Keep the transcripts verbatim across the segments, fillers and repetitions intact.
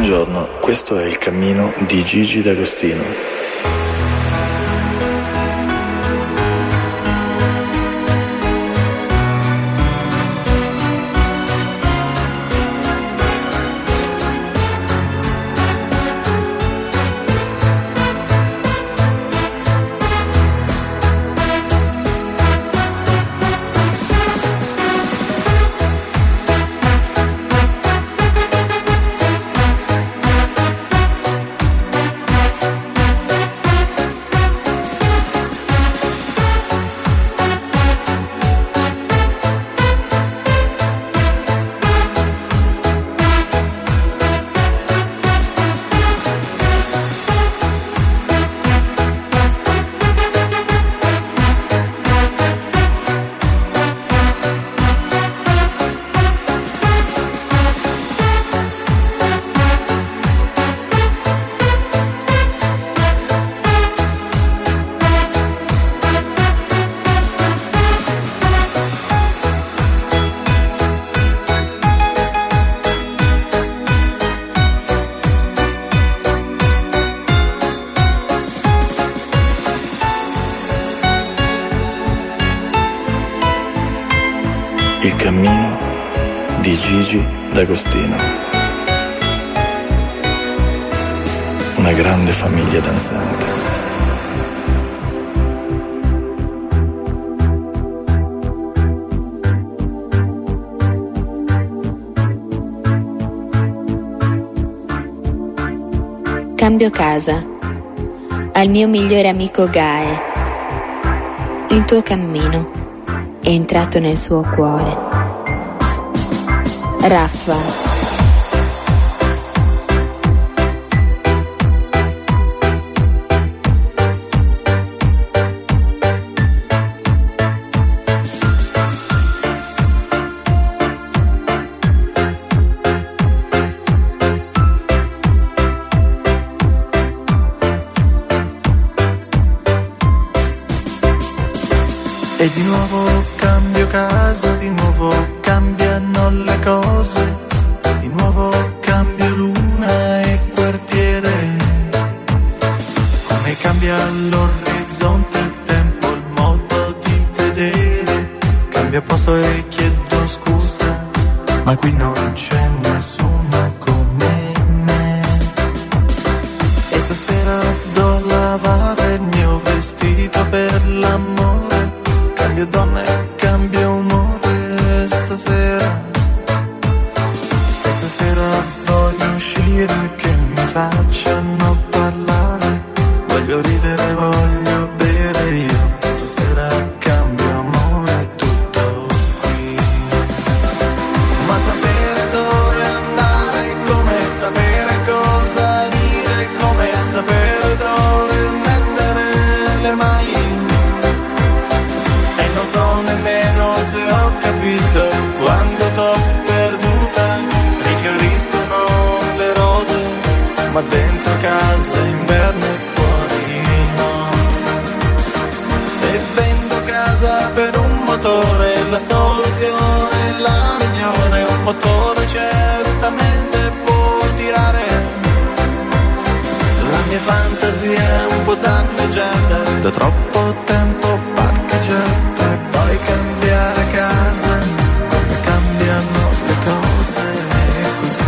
Buongiorno, questo è il cammino di Gigi D'Agostino. Il cammino di Gigi D'Agostino. Una grande famiglia danzante. Cambio casa al mio migliore amico Gae. Il tuo cammino è entrato nel suo cuore. Raffa. E di nuovo cambio casa, di nuovo cambiano le cose, di nuovo cambio luna e quartiere. Come cambia l'orizzonte, il tempo, il modo di vedere. Cambia posto e chiedo scusa, ma qui non c'è nessuno come me. E stasera do lavare il mio vestito per l'amore. Cambio donna e cambio umore stasera. E stasera voglio uscire che mi facciano parlare. Voglio ridere, voglio bere io. Stasera cambio amore tutto qui. Ma sapere dove andare, come sapere cosa dire, come sapere dove mettere le mani. Nemmeno se ho capito quando t'ho perduta. Rifioriscono le rose, ma dentro casa inverno e fuori no. E vendo casa per un motore, la soluzione è la migliore. Un motore certamente può tirare. La mia fantasia è un po' danneggiata da troppo tempo parcheggiata. Puoi cambiare casa, come cambiano le cose, è così.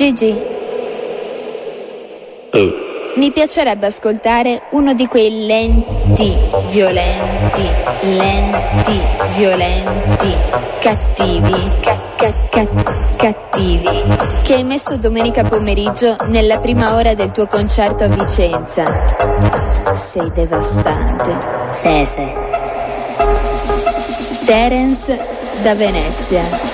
Gigi, Oh, mi piacerebbe ascoltare uno di quei lenti, violenti, lenti, violenti, cattivi, ca- ca- ca- cattivi, che hai messo domenica pomeriggio nella prima ora del tuo concerto a Vicenza. Sei devastante. Sì, sì. Terence da Venezia.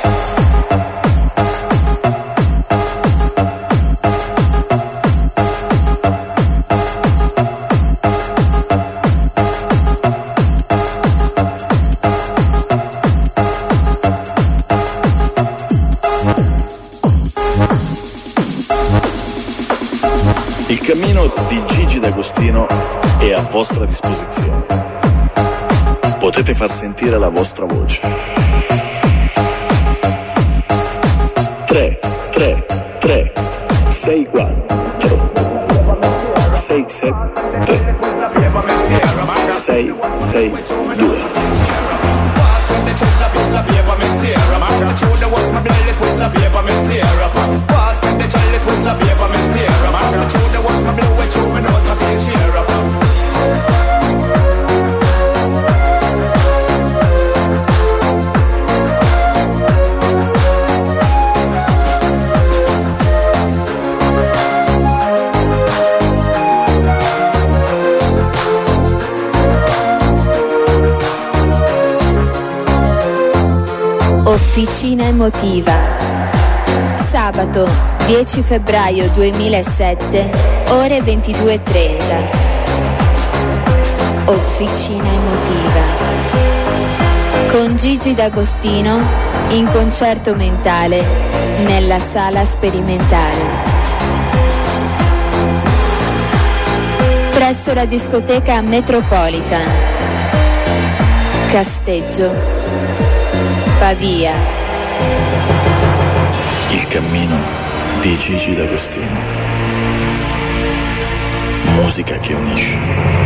il cammino di Gigi D'Agostino è a vostra disposizione. Potete far sentire la vostra voce. tre, tre, tre, sei, quattro, sei, sette, sei, sei, due. Officina emotiva. Sabato dieci febbraio duemilasette, ore ventidue e trenta. Officina emotiva. Con Gigi D'Agostino in concerto mentale nella sala sperimentale. Presso la discoteca Metropolitan. Casteggio, Pavia. Il cammino di Gigi D'Agostino. Musica che unisce.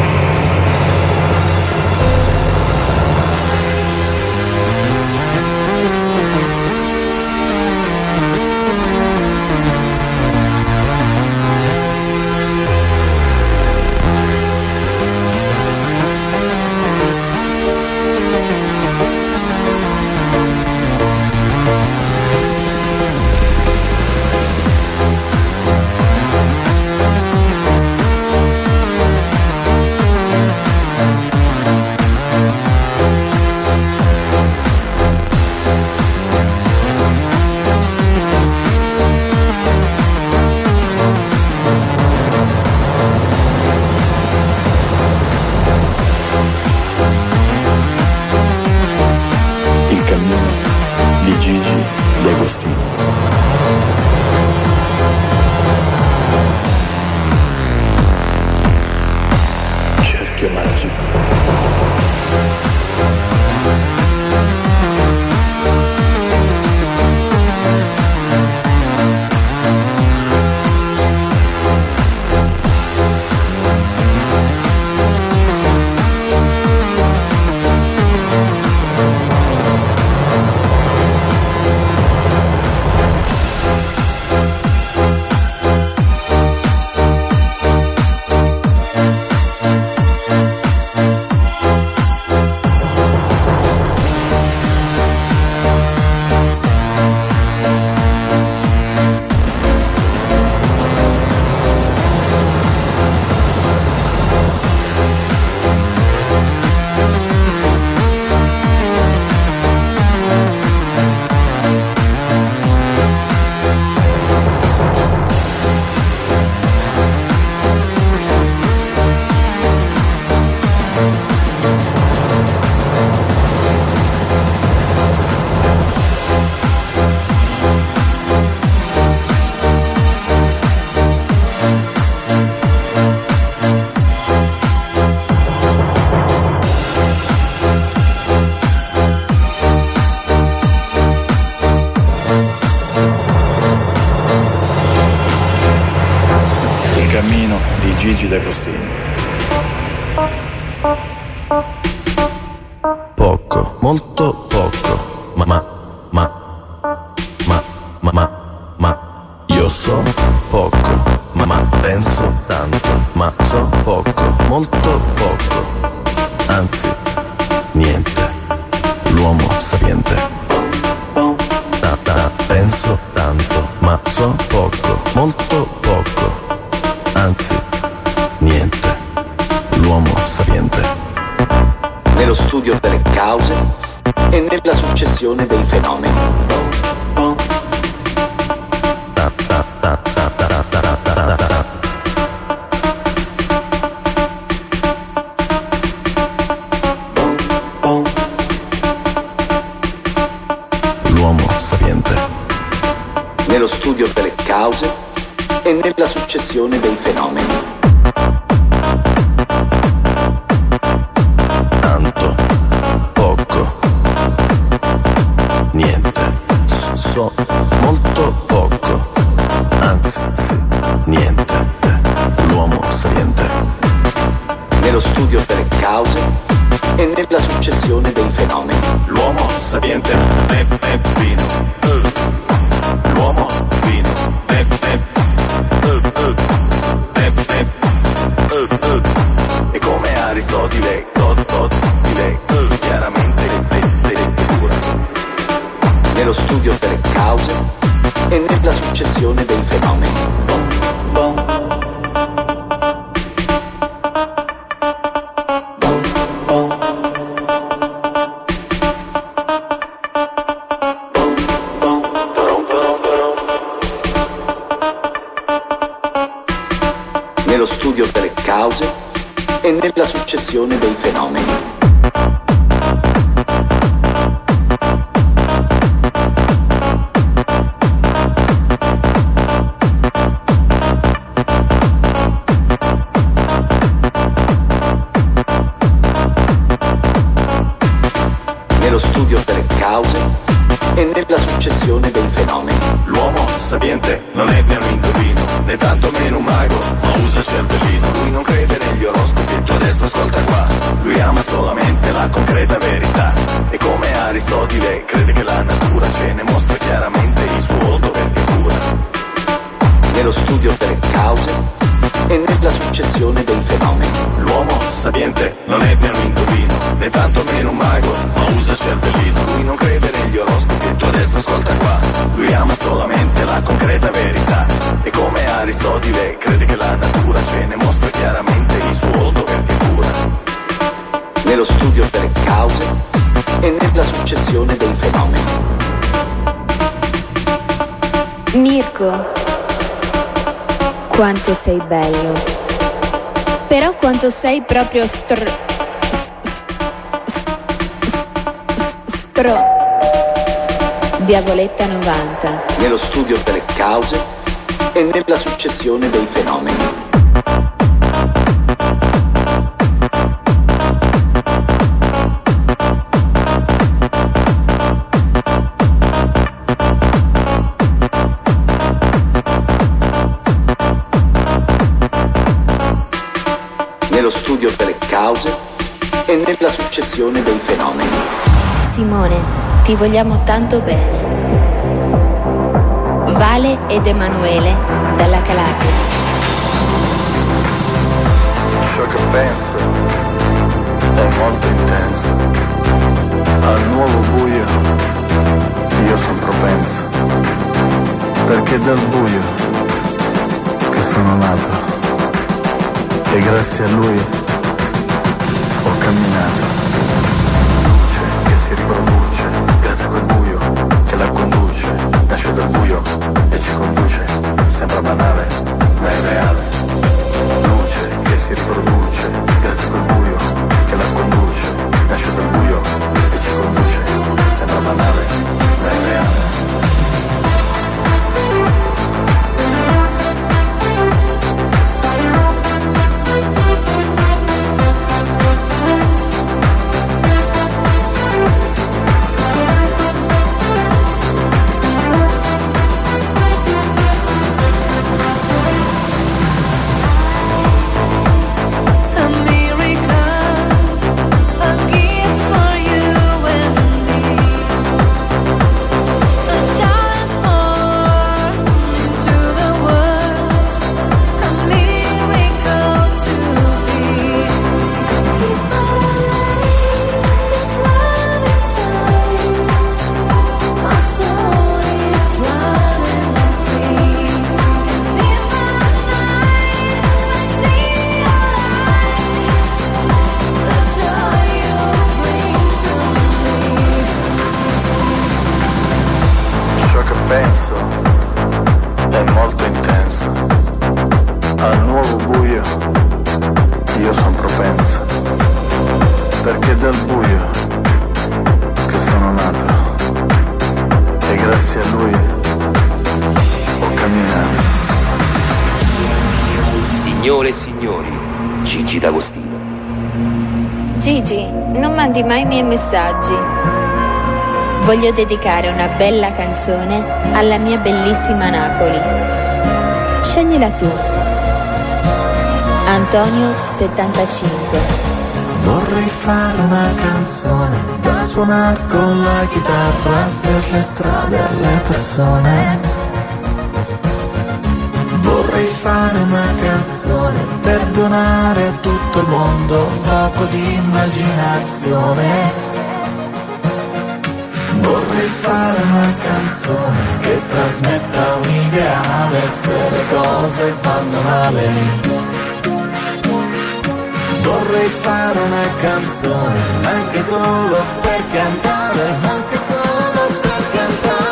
Gigi D'Agostino. Poco, molto poco, ma ma ma ma ma ma ma ma so poco, molto poco, anzi, niente, l'uomo sapiente. Ta ta, penso tanto, ma so poco, molto poco, anzi, niente, l'uomo sapiente. Nello studio delle cause e nella successione dei fenomeni. Ta ta ta ta ta ta ta ta ta. L'uomo sapiente. Nello studio delle cause e nella successione dei fenomeni. Tanto, poco, niente, so molto poco, anzi, sì, niente, l'uomo sapiente. Nello studio delle cause e nella successione dei fenomeni. L'uomo sapiente è, è fino. Uh. L'uomo fino è, è, uh, uh. è, è, uh, uh. E come Aristotele, tot, tot, di lei, uh. chiaramente le, le, le figure. Nello studio delle cause e nella successione dei fenomeni. Bom, bom. Nello studio delle cause e nella successione dei fenomeni. Nello studio delle cause e nella successione dei fenomeni. L'uomo sapiente non è né un indovino, né tanto meno un mago, ma usa il cervellino. Lui non crede negli oroscopi, tu adesso ascolta qua. Lui ama solamente la concreta verità. E come Aristotele crede che la natura ce ne mostra chiaramente il suo dovere di cura. Nello studio delle cause e nella successione dei fenomeni. L'uomo sapiente non è né un indovino, né tanto meno un mago, ma usa il cervellino. Lui non crede negli oroscopi, tu adesso ascolta qua. Lui ama solamente la concreta verità. E come Aristotele crede che la natura ce ne mostra chiaramente il suo dovere di cura. Nello studio delle cause e nella successione dei fenomeni. Mirko, quanto sei bello. Però quanto sei proprio str... stro... Diavoletta novanta. Nello studio delle cause e nella successione dei fenomeni. Nello studio delle cause e nella successione dei fenomeni. Simone, ti vogliamo tanto bene. Vale ed Emanuele dalla Calabria. Ciò che penso è molto intenso. Al nuovo buio io son propenso, perché dal buio che sono nato e grazie a lui ho camminato. Luce che si riproduce grazie a quel buio che la conduce, nasce dal buio e ci conduce, sembra banale ma è reale. Luce che si riproduce grazie a quel buio che la conduce, nasce dal buio e ci conduce, sembra banale ma è reale. Gigi D'Agostino. Gigi, non mandi mai i miei messaggi. Voglio dedicare una bella canzone alla mia bellissima Napoli. Sceglila tu. Antonio settantacinque. Vorrei fare una canzone da suonare con la chitarra per le strade alle persone. Vorrei fare una canzone per donare a tutto il mondo un poco di immaginazione. Vorrei fare una canzone che trasmetta un ideale se le cose vanno male. Vorrei fare una canzone anche solo per cantare, anche solo per cantare.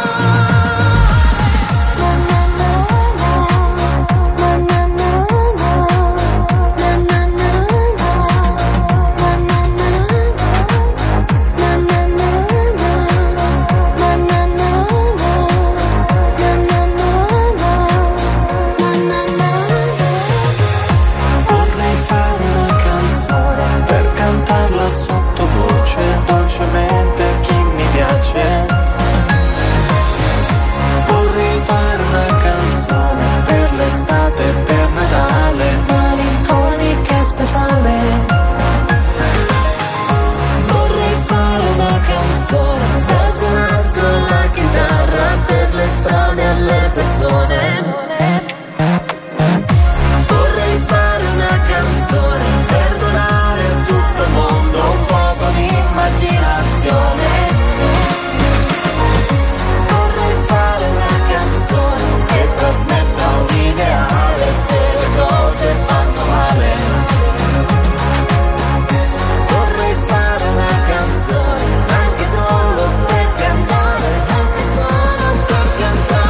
Sottovoce, dolcemente a chi mi piace. Vorrei fare una canzone per l'estate e per Natale, malinconica e speciale. Vorrei fare una canzone da suonare con la chitarra per le strade alle persone. Vorrei fare una canzone per donare a tutto il mondo un poco di immaginazione. Vorrei fare una canzone che trasmetta un ideale se le cose vanno male. Vorrei fare una canzone anche solo per cantare, anche solo per cantare.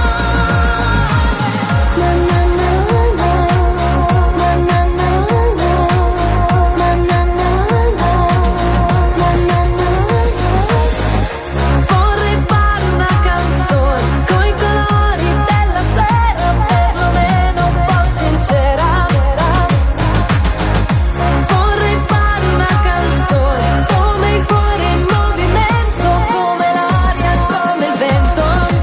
Vorrei fare una canzone coi colori della sera, perlomeno un po' sincera. Vorrei fare una canzone come il cuore in movimento, come l'aria, come il vento.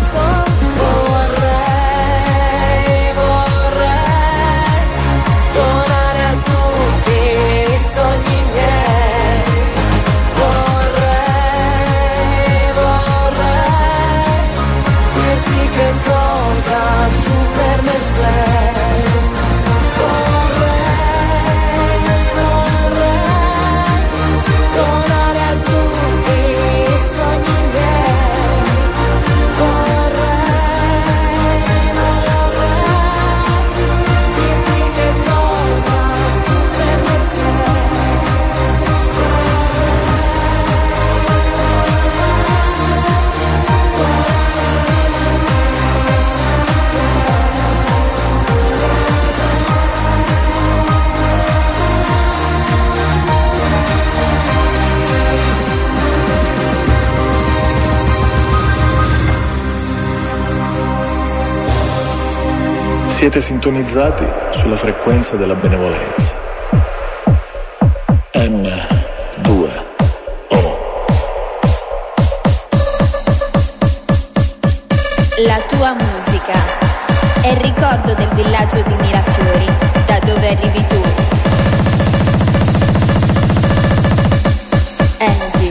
Vorrei, vorrei donare a tutti i sogni miei. Vorrei, vorrei dirti che cosa tu per me sei. Vorrei, vorrei donare a tutti i sogni miei. Vorrei, vorrei dirti che cosa tu per me sei. Siete sintonizzati sulla frequenza della benevolenza. M due O. La tua musica è il ricordo del villaggio di Mirafiori, da dove arrivi tu. Angie.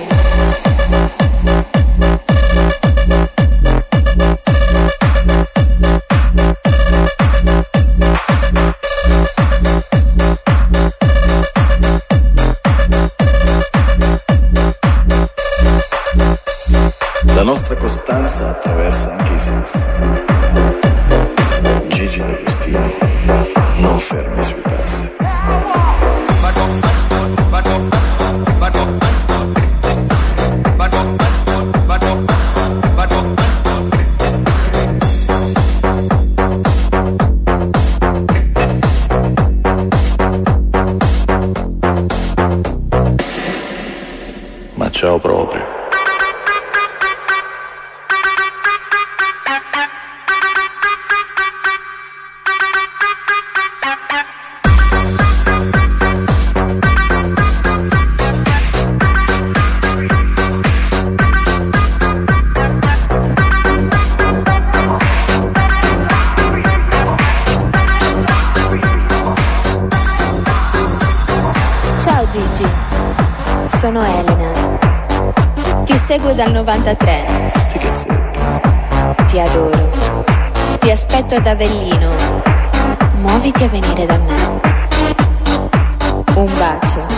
La nostra costanza attraversa anche i sassi. Gigi D'Agostino, non fermi sui passi. Ma ciao proprio. sono Elena. Ti seguo dal novantatré. Sti cazzetti. Ti adoro. Ti aspetto ad Avellino. Muoviti a venire da me. Un bacio.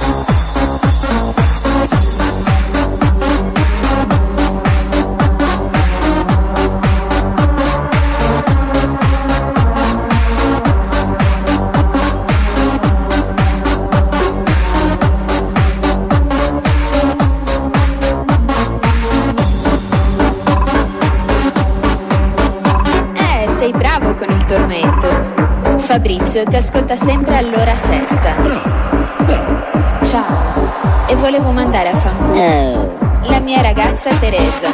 Tormento. Fabrizio ti ascolta sempre all'ora sesta. Ciao. E volevo mandare a fanculo la mia ragazza Teresa.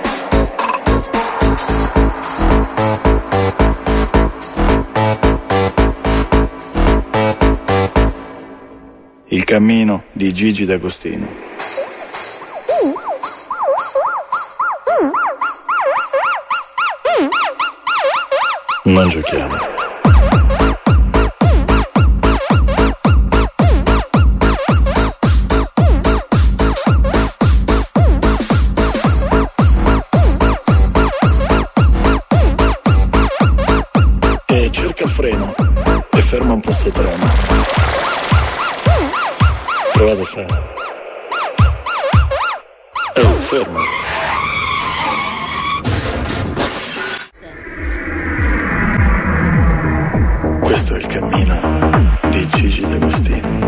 Il cammino di Gigi D'Agostino. Non giochiamo. E cerca il freno e ferma un po' sto treno. Provate a fare. Oh, fermo. Questo è il cammino di Gigi D'Agostino.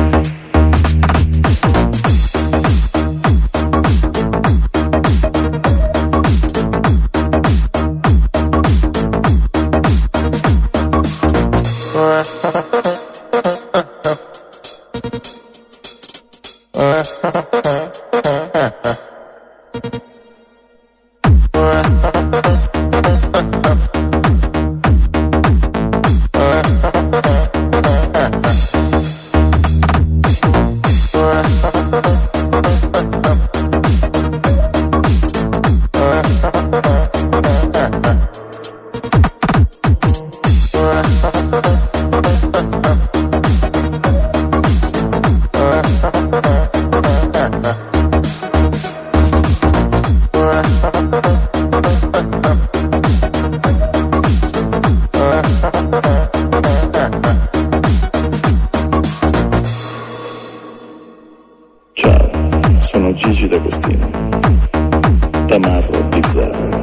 Gigi D'Agostino. Tamarro bizzarro.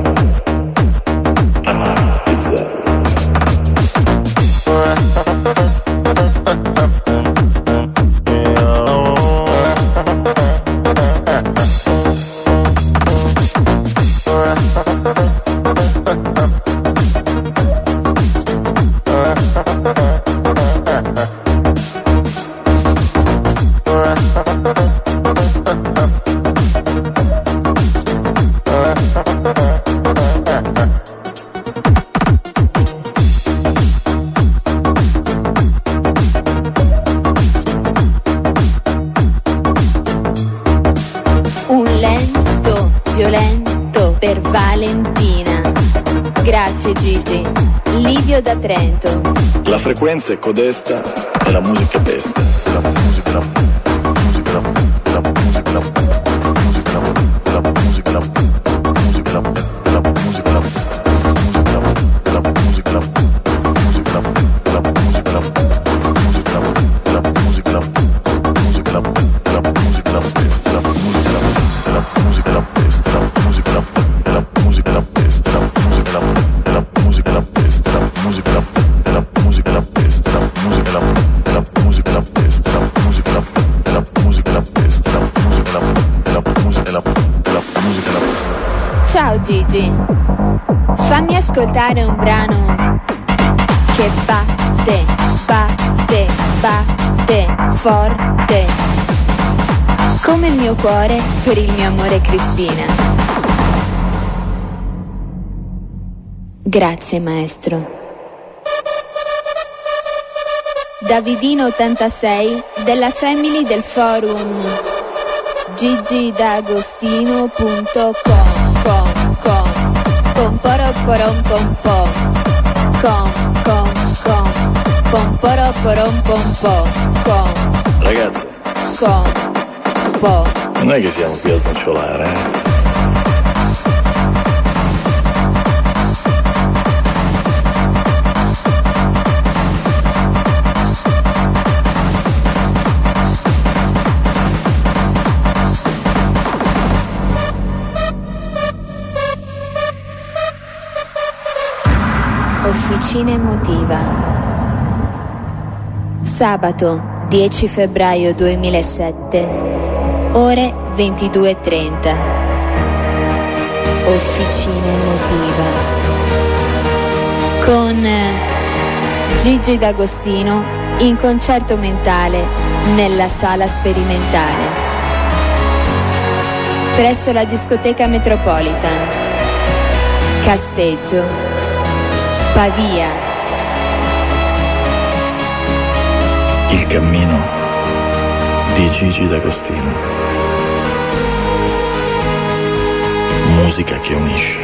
Tamarro bizzarro. Da Trento. La frequenza è codesta e la musica pesta. La musica, la musica, la musica, la musica, la musica, la musica, la musica, la musica, la musica, la musica, la musica, la Ciao Gigi, fammi ascoltare un brano che batte, batte, batte forte come il mio cuore per il mio amore Cristina. Grazie maestro. Davidino ottantasei della Family del forum gigi d'agostino punto com com com pomporoporom pom pom com com com pomporoporom pom pom com ragazzi com po'. Non è che siamo qui a snocciolare, eh? Officina emotiva. Sabato dieci febbraio duemilasette, ore ventidue e trenta. Officina emotiva con Gigi D'Agostino in concerto mentale nella sala sperimentale presso la discoteca Metropolitan, Casteggio, Pavia. Il cammino di Gigi D'Agostino. Musica che unisce.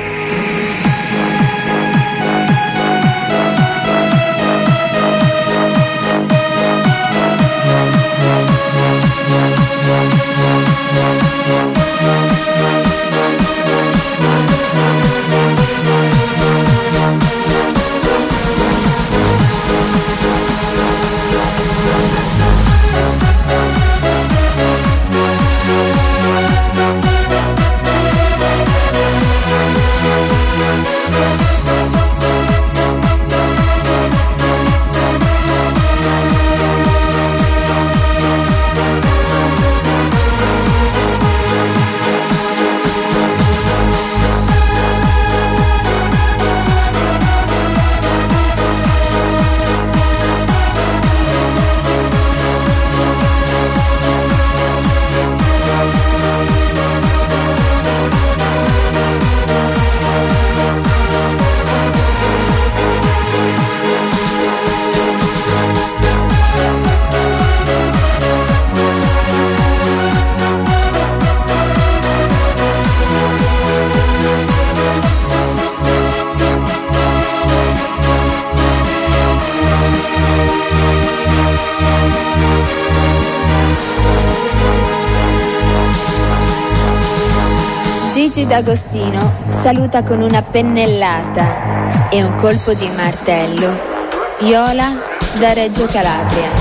Gigi D'Agostino saluta con una pennellata e un colpo di martello Iola da Reggio Calabria.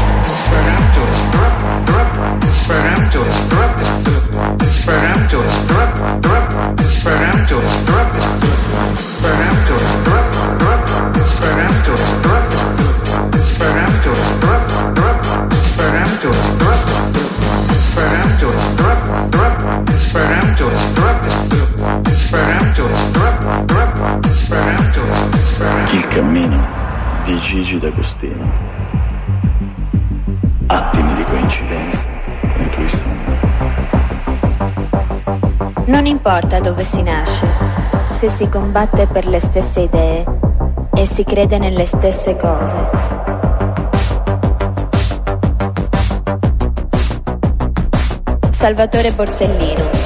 Il cammino di Gigi D'Agostino. Attimi di coincidenza con i tuoi sogni. Non importa dove si nasce, se si combatte per le stesse idee e si crede nelle stesse cose. Salvatore Borsellino.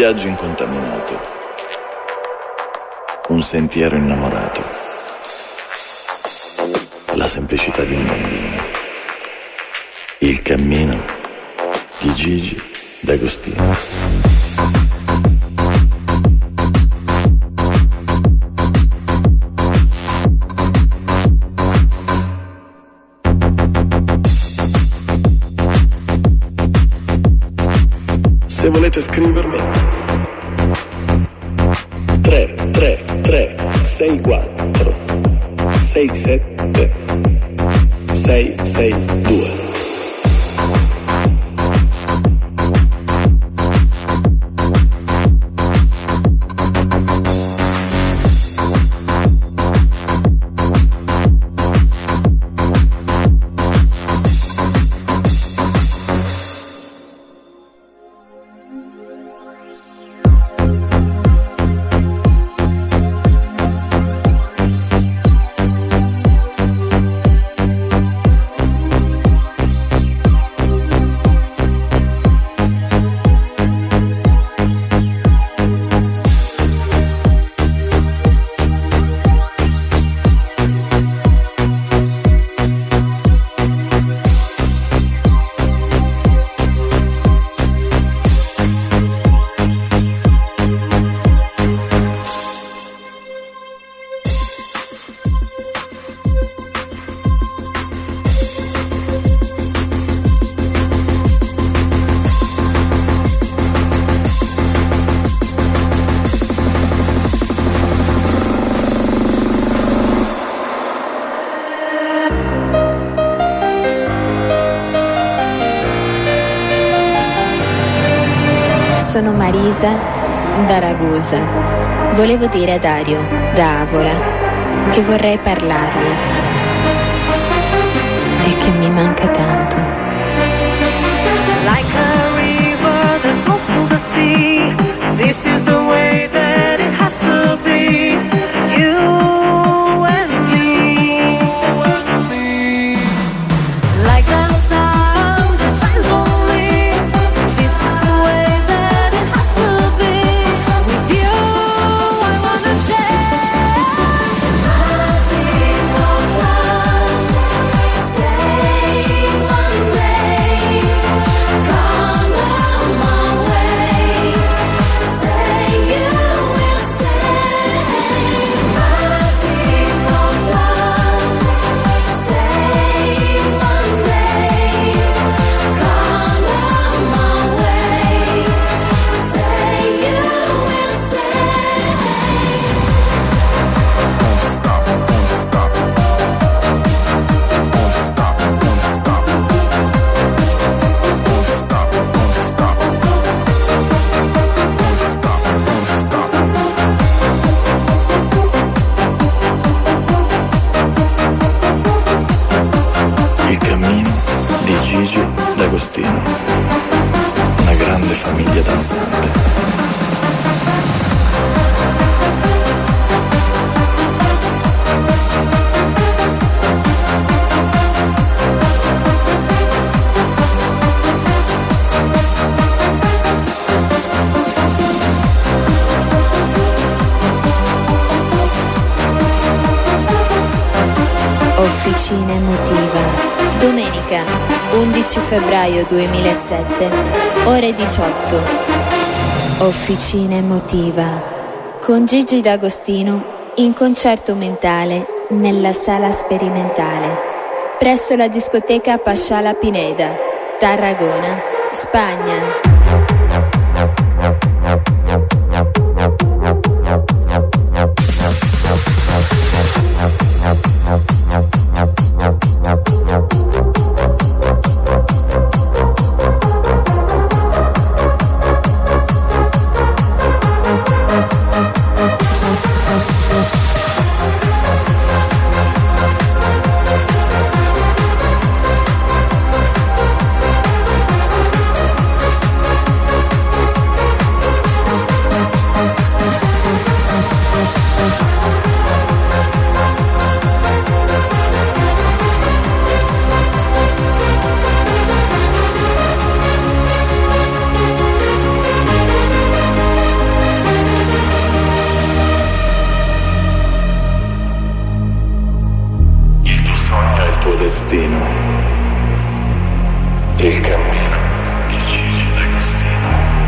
viaggio incontaminato, un sentiero innamorato, la semplicità di un bambino, il cammino di Gigi D'Agostino. Se volete scrivermi, tre tre tre sei quattro sei sette sei sei due. Sono Marisa da Ragusa. Volevo dire a Dario da Avola che vorrei parlargli e che mi manca tanto. Like a river that flows to the sea, this is the way that it has to be. You and me, like the sun that shines on me. This is the way that it has to be. With you, I wanna share magical love. Stay one day, come on my way. Say you will stay. Magical love. Stay one day, come on my way. Say you will stay. Don't stop, don't stop. Don't stop, don't stop. Don't stop, don't stop. Don't stop, don't stop. Il cammino di Gigi D'Agostino. Una grande famiglia danzante. Officina emotiva. Domenica undici febbraio duemilasette, ore diciotto. Officina emotiva con Gigi D'Agostino in concerto mentale nella sala sperimentale presso la discoteca Pasciala Pineda, Tarragona, Spagna. destino, il cammino di Gigi D'Agostino.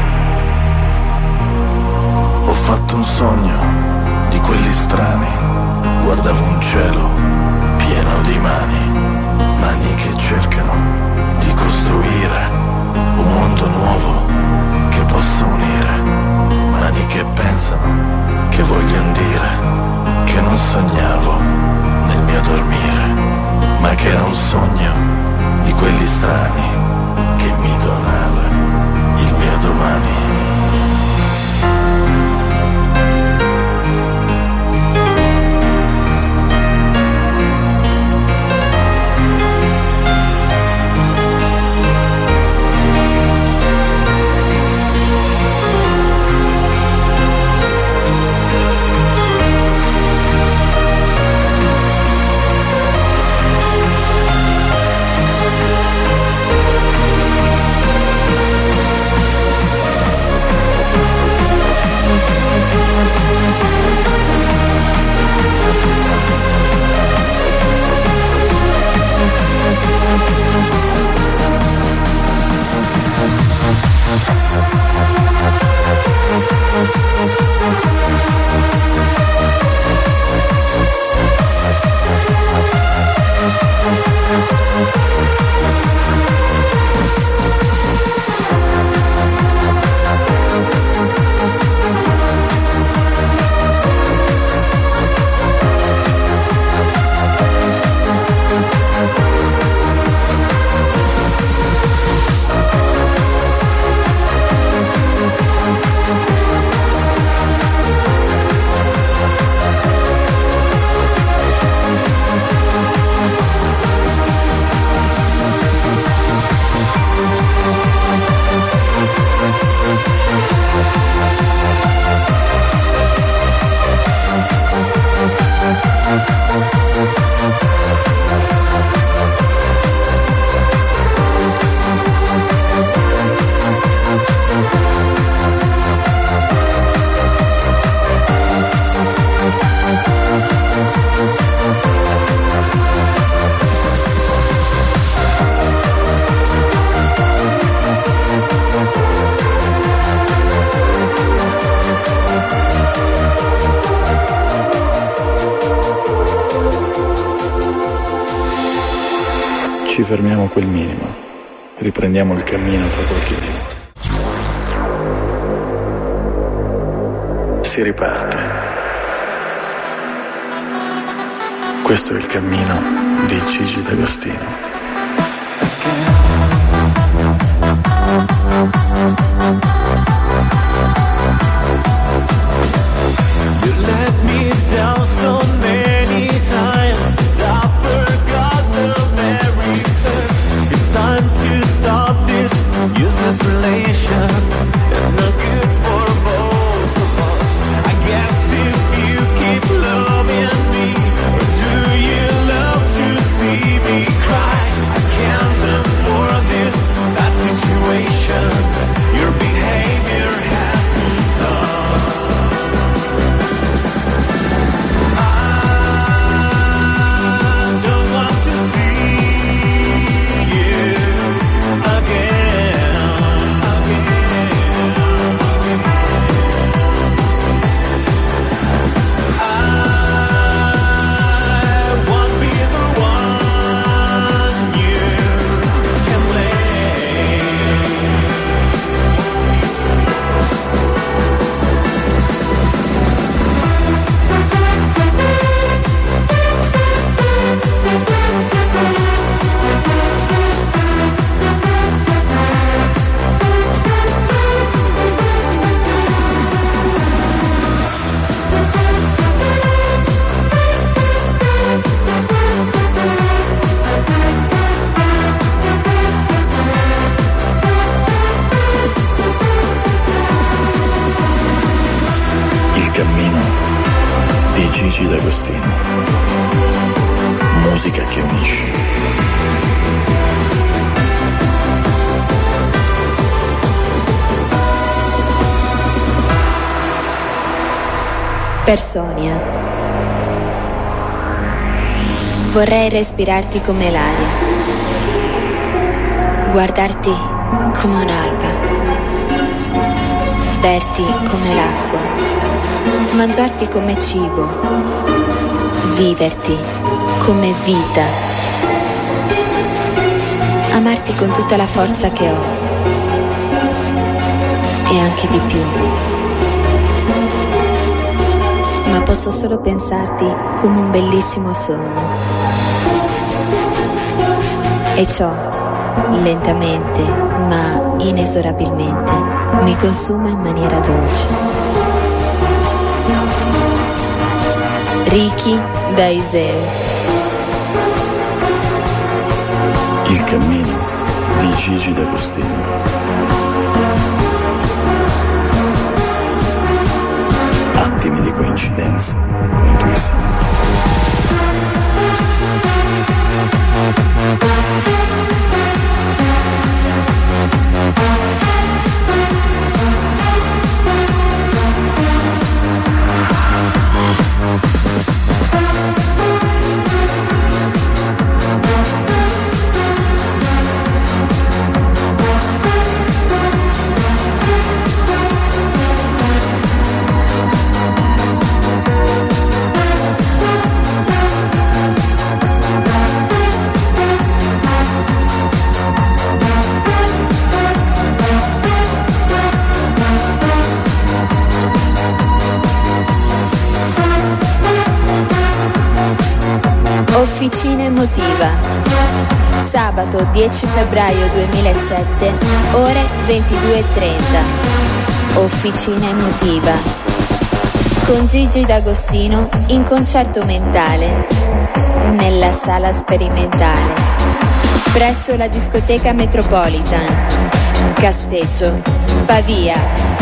Ho fatto un sogno di quelli strani, guardavo un cielo pieno di mani, mani che cercano di costruire un mondo nuovo che possa unire, mani che pensano, che vogliono dire che non sognavo nel mio dormire, ma che era un sogno di quelli strani che mi donava il mio domani. Ci fermiamo a quel minimo, riprendiamo il cammino tra qualche minuto. Si riparte. Questo è il cammino di Gigi D'Agostino. You let me down so many times, I forgot the very first. It's time to stop this useless relation. It's no good for both of us. I guess if you keep loving me, or do you love to see me cry? I can't afford this bad situation. Your behavior has to stop. Gigi D'Agostino. Musica che unisce. Personia. Vorrei respirarti come l'aria, guardarti come un'alba, berti come l'acqua, mangiarti come cibo, viverti come vita, amarti con tutta la forza che ho e anche di più. Ma posso solo pensarti come un bellissimo sogno. E ciò, lentamente ma inesorabilmente, mi consuma in maniera dolce. Ricky da Iseo. Il cammino di Gigi D'Agostino. Attimi di coincidenza con i tuoi sogni. Officina emotiva. Sabato dieci febbraio duemilasette, ore ventidue e trenta. Officina emotiva. Con Gigi D'Agostino in concerto mentale nella sala sperimentale presso la discoteca Metropolitan, Casteggio, Pavia.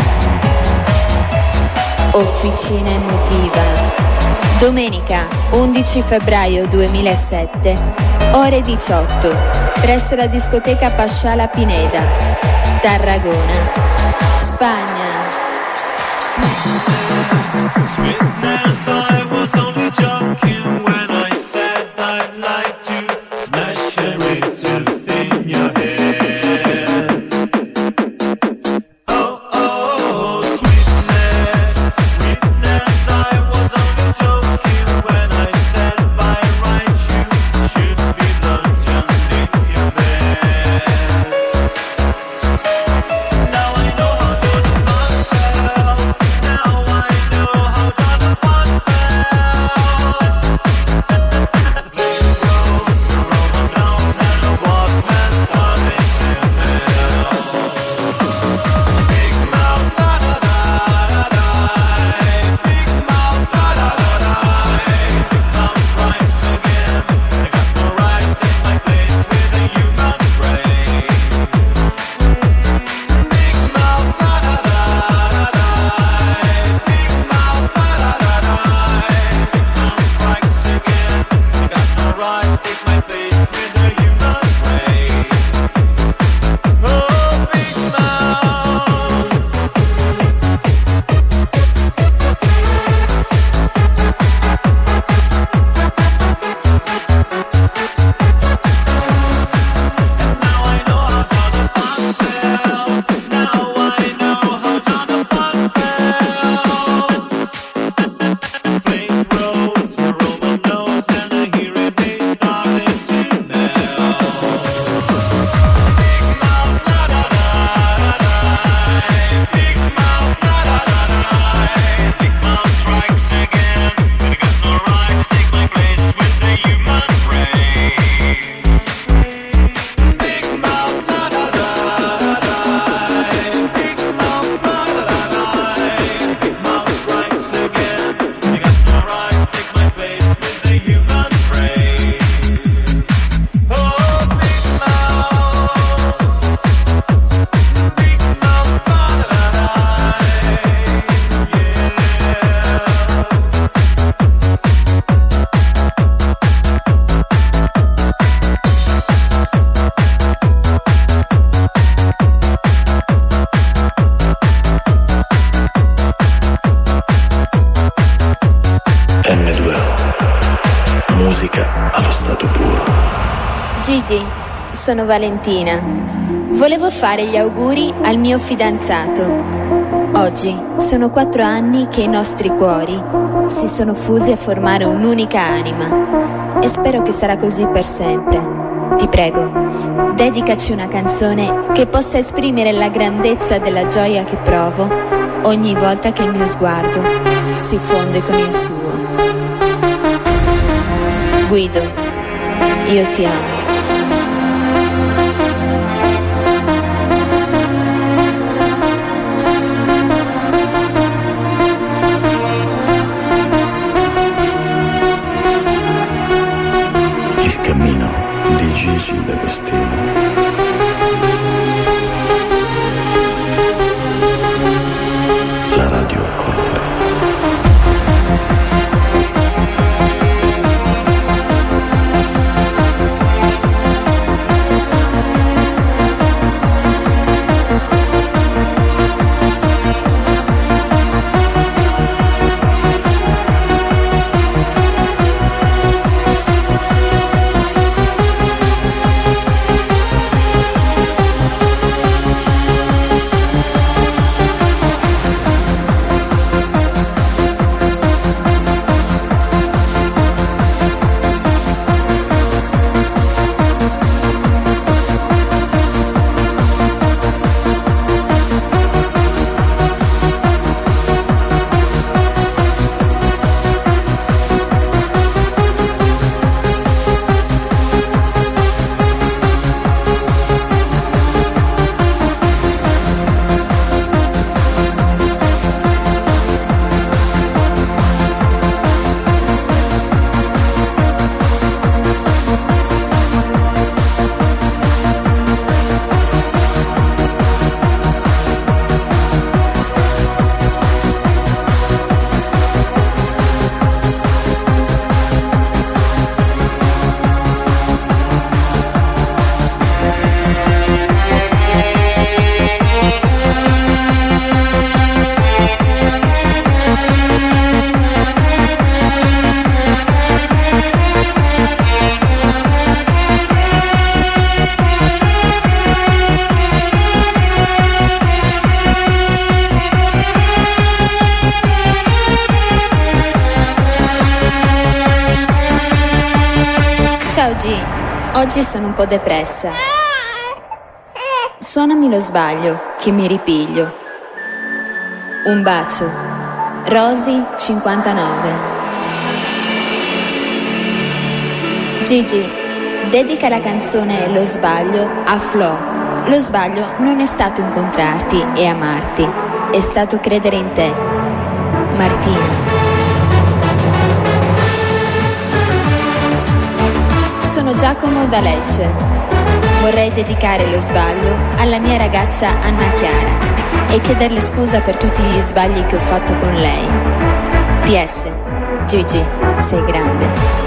Officina emotiva. Domenica undici febbraio duemilasette, ore diciotto, presso la discoteca Pasciala Pineda, Tarragona, Spagna. Sweetness, I was only joking when I said I'd like to smash everything in your head. Oh, oh, sweetness, sweetness, I was only joking when I said by right you should be luncheon in your bed. Now I know how to do myself. Now I know how to do myself. Gigi, sono Valentina. Volevo fare gli auguri al mio fidanzato. Oggi sono quattro anni che i nostri cuori si sono fusi a formare un'unica anima e spero che sarà così per sempre. Ti prego, dedicaci una canzone che possa esprimere la grandezza della gioia che provo ogni volta che il mio sguardo si fonde con il suo. Guido, io ti amo. Il cammino di Gigi D'Agostino. La radio a colori. Ciao G, oggi sono un po' depressa. Suonami Lo Sbaglio, che mi ripiglio. Un bacio. Rosy cinquantanove. Gigi, dedica la canzone Lo Sbaglio a Flo. Lo sbaglio non è stato incontrarti e amarti, è stato credere in te. Martina. Sono Giacomo da Lecce. Vorrei dedicare Lo Sbaglio alla mia ragazza Anna Chiara e chiederle scusa per tutti gli sbagli che ho fatto con lei. P S. Gigi, sei grande.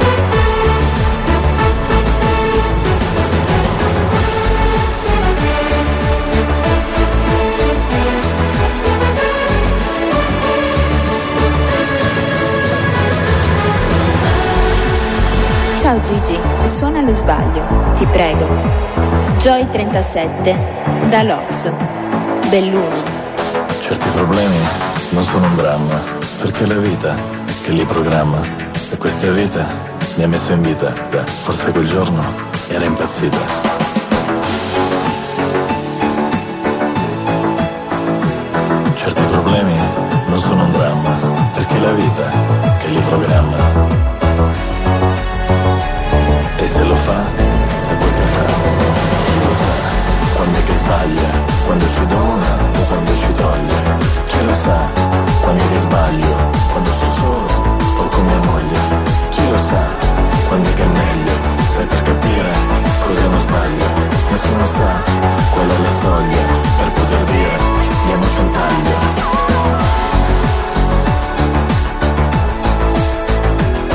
Ciao Gigi, suona Lo Sbaglio, ti prego. Joy trentasette, da Lozzo, Belluno. Certi problemi non sono un dramma, perché è la vita che li programma. E questa vita mi ha messo in vita, beh, forse quel giorno era impazzita. Certi problemi non sono un dramma, perché è la vita che li programma. E se lo fa, sa quel che fa, chi lo sa, quando è che sbaglia, quando ci dona o quando ci toglie, chi lo sa, quando è che sbaglio, quando sto solo o con mia moglie, chi lo sa, quando è che è meglio, sai per capire cosa non sbaglio, nessuno sa qual è la soglia, per poter dire, diamoci un taglio.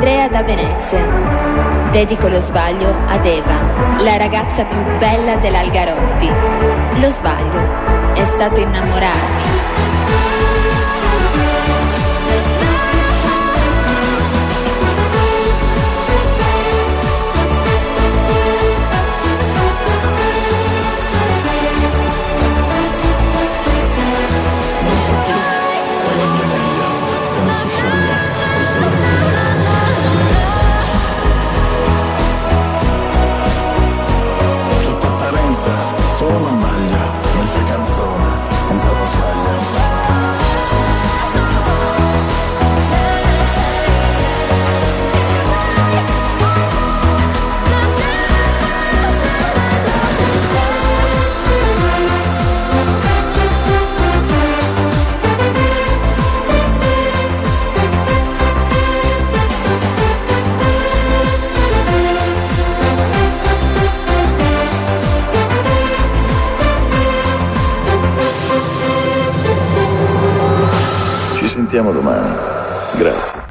Andrea da Venezia. Dedico lo sbaglio ad Eva, la ragazza più bella dell'Algarotti. Lo sbaglio è stato innamorarmi. Solo una maglia, non c'è canzone senza lo sbaglio. Ci sentiamo domani. Grazie.